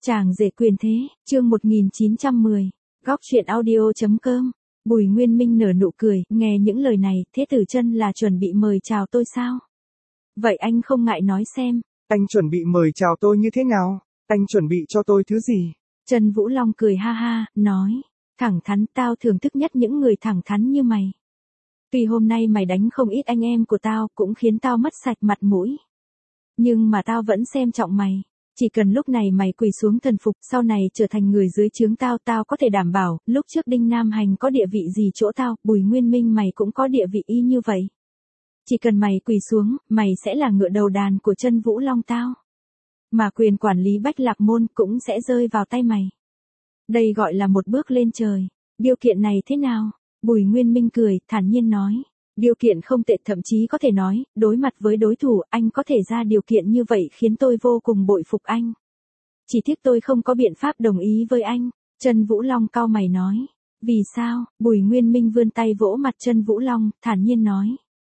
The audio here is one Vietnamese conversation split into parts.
Chàng rể quyền thế, chương 1910, góc truyện audio.com. Bùi Nguyên Minh nở nụ cười, nghe những lời này, Thế Tử Chân là chuẩn bị mời chào tôi sao? Vậy anh không ngại nói xem. Anh chuẩn bị mời chào tôi như thế nào? Anh chuẩn bị cho tôi thứ gì? Trần Vũ Long cười ha ha, nói, thẳng thắn, tao thưởng thức nhất những người thẳng thắn như mày. Tuy hôm nay mày đánh không ít anh em của tao, cũng khiến tao mất sạch mặt mũi. Nhưng mà tao vẫn xem trọng mày. Chỉ cần lúc này mày quỳ xuống thần phục, sau này trở thành người dưới trướng tao, tao có thể đảm bảo, lúc trước Đinh Nam Hành có địa vị gì chỗ tao, Bùi Nguyên Minh mày cũng có địa vị y như vậy. Chỉ cần mày quỳ xuống, mày sẽ là ngựa đầu đàn của Trân Vũ Long tao. Mà quyền quản lý Bách Lạc Môn cũng sẽ rơi vào tay mày. Đây gọi là một bước lên trời. Điều kiện này thế nào? Bùi Nguyên Minh cười, thản nhiên nói. Điều kiện không tệ, thậm chí có thể nói, đối mặt với đối thủ, anh có thể ra điều kiện như vậy khiến tôi vô cùng bội phục anh. Chỉ tiếc tôi không có biện pháp đồng ý với anh. Trân Vũ Long cau mày nói. Vì sao? Bùi Nguyên Minh vươn tay vỗ mặt Trân Vũ Long, thản nhiên nói.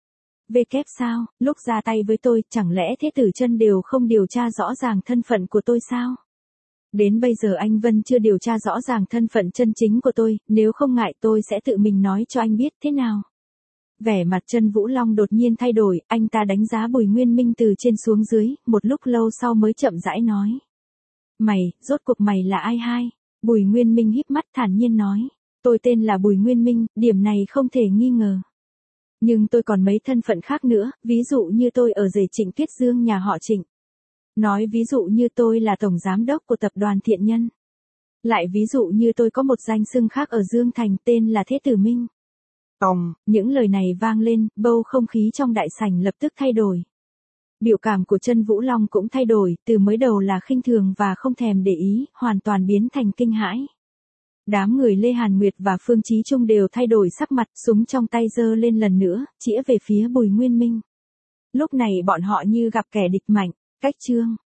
Kép sao, lúc ra tay với tôi, chẳng lẽ Thế Tử Chân đều không điều tra rõ ràng thân phận của tôi sao? Đến bây giờ anh Vân chưa điều tra rõ ràng thân phận chân chính của tôi, nếu không ngại tôi sẽ tự mình nói cho anh biết thế nào. Vẻ mặt Trân Vũ Long đột nhiên thay đổi, anh ta đánh giá Bùi Nguyên Minh từ trên xuống dưới, một lúc lâu sau mới chậm rãi nói. Mày, rốt cuộc mày là ai hai? Bùi Nguyên Minh híp mắt thản nhiên nói. Tôi tên là Bùi Nguyên Minh, điểm này không thể nghi ngờ. Nhưng tôi còn mấy thân phận khác nữa, ví dụ như tôi ở rể Trịnh Tuyết Dương nhà họ Trịnh. Nói ví dụ như tôi là tổng giám đốc của tập đoàn Thiện Nhân. Lại ví dụ như tôi có một danh xưng khác ở Dương Thành tên là Thế Tử Minh. Những lời này vang lên, bầu không khí trong đại sảnh lập tức thay đổi. Biểu cảm của Trân Vũ Long cũng thay đổi, từ mới đầu là khinh thường và không thèm để ý, hoàn toàn biến thành kinh hãi. Đám người Lê Hàn Nguyệt và Phương Chí Trung đều thay đổi sắc mặt, súng trong tay giơ lên lần nữa, chĩa về phía Bùi Nguyên Minh. Lúc này bọn họ như gặp kẻ địch mạnh, cách chương.